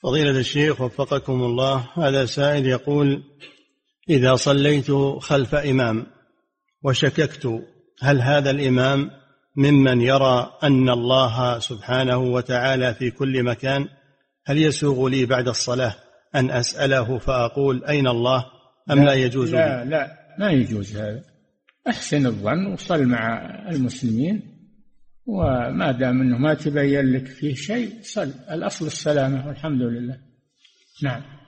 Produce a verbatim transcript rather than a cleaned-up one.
فضيلة الشيخ وفقكم الله، هذا سائل يقول: إذا صليت خلف إمام وشككت هل هذا الإمام ممن يرى أن الله سبحانه وتعالى في كل مكان، هل يسوغ لي بعد الصلاة أن أسأله فأقول أين الله أم لا, لا يجوز لا لي؟ لا ما يجوز هذا. أحسن الظن وصل مع المسلمين، وما دام أنه ما تبين لك فيه شيء صل. الأصل السلامة والحمد لله. نعم.